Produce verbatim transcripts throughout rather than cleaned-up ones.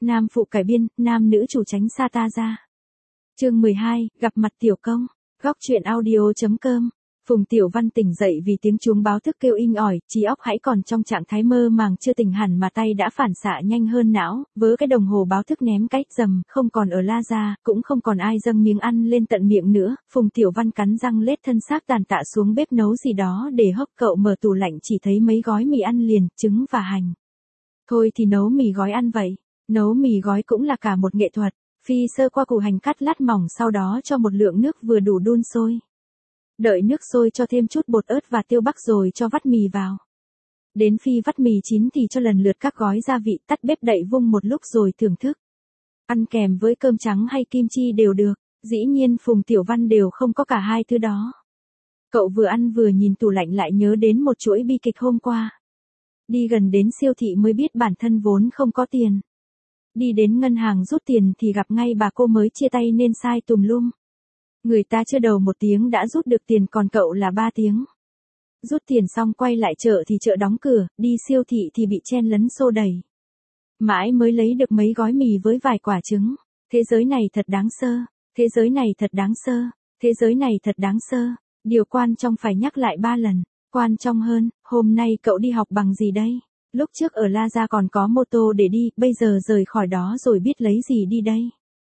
Nam phụ cải biên, nam nữ chủ tránh xa ta ra. Chương mười hai, gặp mặt tiểu công. Góc truyện audio chấm com. Phùng Tiểu Văn tỉnh dậy vì tiếng chuông báo thức kêu inh ỏi, trí óc hãy còn trong trạng thái mơ màng chưa tỉnh hẳn mà tay đã phản xạ nhanh hơn não, vớ cái đồng hồ báo thức ném cái rầm, không còn ở la ra, cũng không còn ai dâng miếng ăn lên tận miệng nữa. Phùng Tiểu Văn cắn răng lết thân xác tàn tạ xuống bếp nấu gì đó để hấp. Cậu mở tủ lạnh chỉ thấy mấy gói mì ăn liền, trứng và hành. Thôi thì nấu mì gói ăn vậy. Nấu mì gói cũng là cả một nghệ thuật. Phi sơ qua củ hành cắt lát mỏng, sau đó cho một lượng nước vừa đủ đun sôi. Đợi nước sôi cho thêm chút bột ớt và tiêu bắc rồi cho vắt mì vào. Đến khi vắt mì chín thì cho lần lượt các gói gia vị, tắt bếp đậy vung một lúc rồi thưởng thức. Ăn kèm với cơm trắng hay kim chi đều được, dĩ nhiên Phùng Tiểu Văn đều không có cả hai thứ đó. Cậu vừa ăn vừa nhìn tủ lạnh lại nhớ đến một chuỗi bi kịch hôm qua. Đi gần đến siêu thị mới biết bản thân vốn không có tiền. Đi đến ngân hàng rút tiền thì gặp ngay bà cô mới chia tay nên sai tùm lum. Người ta chưa đầu một tiếng đã rút được tiền còn cậu là ba tiếng. Rút tiền xong quay lại chợ thì chợ đóng cửa, đi siêu thị thì bị chen lấn xô đẩy. Mãi mới lấy được mấy gói mì với vài quả trứng. Thế giới này thật đáng sơ, thế giới này thật đáng sơ, thế giới này thật đáng sơ. Điều quan trọng phải nhắc lại ba lần. Quan trọng hơn, hôm nay cậu đi học bằng gì đây? Lúc trước ở La Gia còn có mô tô để đi, bây giờ rời khỏi đó rồi biết lấy gì đi đây?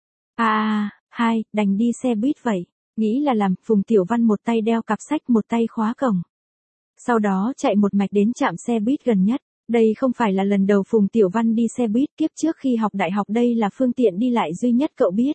À à, hai, đành đi xe buýt vậy. Nghĩ là làm, Phùng Tiểu Văn một tay đeo cặp sách một tay khóa cổng. Sau đó chạy một mạch đến trạm xe buýt gần nhất. Đây không phải là lần đầu Phùng Tiểu Văn đi xe buýt, kiếp trước khi học đại học đây là phương tiện đi lại duy nhất cậu biết.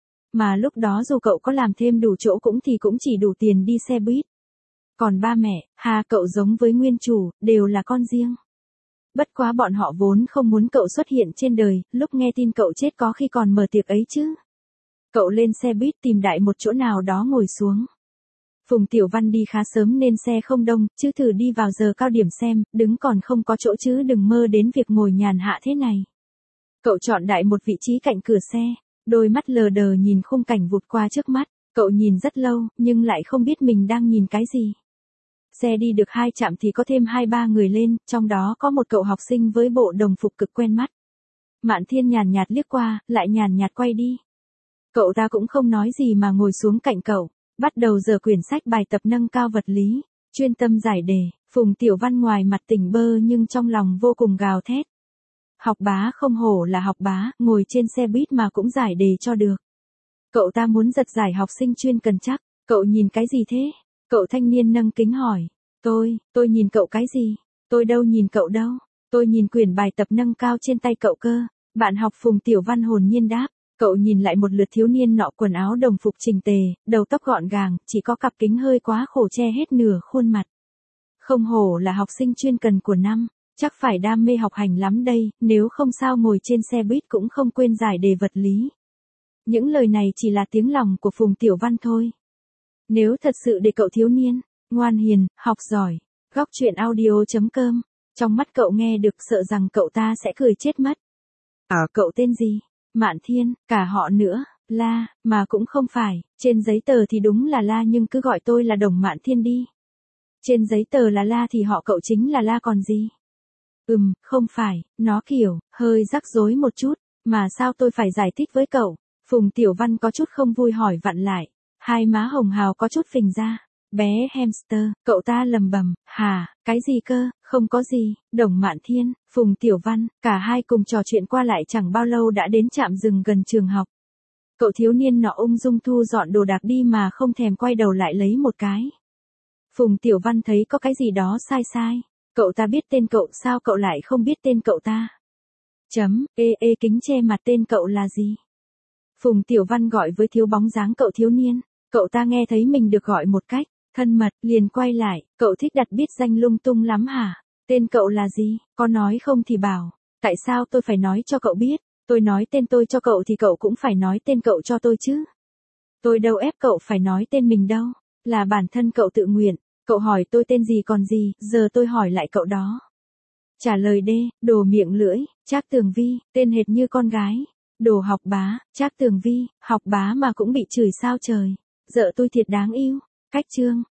Mà lúc đó dù cậu có làm thêm đủ chỗ cũng thì cũng chỉ đủ tiền đi xe buýt. Còn ba mẹ, hà cậu giống với nguyên chủ, đều là con riêng. Bất quá bọn họ vốn không muốn cậu xuất hiện trên đời, lúc nghe tin cậu chết có khi còn mở tiệc ấy chứ. Cậu lên xe buýt tìm đại một chỗ nào đó ngồi xuống. Phùng Tiểu Văn đi khá sớm nên xe không đông, chứ thử đi vào giờ cao điểm xem, đứng còn không có chỗ chứ đừng mơ đến việc ngồi nhàn hạ thế này. Cậu chọn đại một vị trí cạnh cửa xe, đôi mắt lờ đờ nhìn khung cảnh vụt qua trước mắt, cậu nhìn rất lâu, nhưng lại không biết mình đang nhìn cái gì. Xe đi được hai chạm thì có thêm hai ba người lên, trong đó có một cậu học sinh với bộ đồng phục cực quen mắt. Mạn Thiên nhàn nhạt liếc qua, lại nhàn nhạt quay đi. Cậu ta cũng không nói gì mà ngồi xuống cạnh cậu, bắt đầu giở quyển sách bài tập nâng cao vật lý, chuyên tâm giải đề. Phùng Tiểu Văn ngoài mặt tỉnh bơ nhưng trong lòng vô cùng gào thét. Học bá không hổ là học bá, ngồi trên xe buýt mà cũng giải đề cho được. Cậu ta muốn giật giải học sinh chuyên cần chắc. Cậu nhìn cái gì thế? Cậu thanh niên nâng kính hỏi. Tôi, tôi nhìn cậu cái gì? Tôi đâu nhìn cậu đâu. Tôi nhìn quyển bài tập nâng cao trên tay cậu cơ. Bạn học Phùng Tiểu Văn hồn nhiên đáp. Cậu nhìn lại một lượt thiếu niên nọ quần áo đồng phục chỉnh tề, đầu tóc gọn gàng, chỉ có cặp kính hơi quá khổ che hết nửa khuôn mặt. Không hổ là học sinh chuyên cần của năm, chắc phải đam mê học hành lắm đây, nếu không sao ngồi trên xe buýt cũng không quên giải đề vật lý. Những lời này chỉ là tiếng lòng của Phùng Tiểu Văn thôi. Nếu thật sự để cậu thiếu niên, ngoan hiền, học giỏi, góc truyện audio chấm com, trong mắt cậu nghe được sợ rằng cậu ta sẽ cười chết mất. À cậu tên gì? Mạn Thiên, cả họ nữa, La, mà cũng không phải, trên giấy tờ thì đúng là La nhưng cứ gọi tôi là Đồng Mạn Thiên đi. Trên giấy tờ là La thì họ cậu chính là La còn gì? Ừm, không phải, nó kiểu, hơi rắc rối một chút, mà sao tôi phải giải thích với cậu? Phùng Tiểu Văn có chút không vui hỏi vặn lại, hai má hồng hào có chút phình ra. Bé hamster, cậu ta lầm bầm, hà, cái gì cơ, không có gì. Đồng Mạn Thiên, Phùng Tiểu Văn, cả hai cùng trò chuyện qua lại chẳng bao lâu đã đến trạm dừng gần trường học. Cậu thiếu niên nọ ung dung thu dọn đồ đạc đi mà không thèm quay đầu lại lấy một cái. Phùng Tiểu Văn thấy có cái gì đó sai sai. Cậu ta biết tên cậu, sao cậu lại không biết tên cậu ta? Chấm, ê ê kính che mặt tên cậu là gì? Phùng Tiểu Văn gọi với thiếu bóng dáng cậu thiếu niên. Cậu ta nghe thấy mình được gọi một cách thân mật, liền quay lại, cậu thích đặt biệt danh lung tung lắm hả? Tên cậu là gì? Có nói không thì bảo. Tại sao tôi phải nói cho cậu biết? Tôi nói tên tôi cho cậu thì cậu cũng phải nói tên cậu cho tôi chứ. Tôi đâu ép cậu phải nói tên mình đâu. Là bản thân cậu tự nguyện. Cậu hỏi tôi tên gì còn gì, giờ tôi hỏi lại cậu đó. Trả lời đê, đồ miệng lưỡi, Trác Tường Vi, tên hệt như con gái. Đồ học bá, Trác Tường Vi, học bá mà cũng bị chửi sao trời. Dợ tôi thiệt đáng yêu. Cách chương.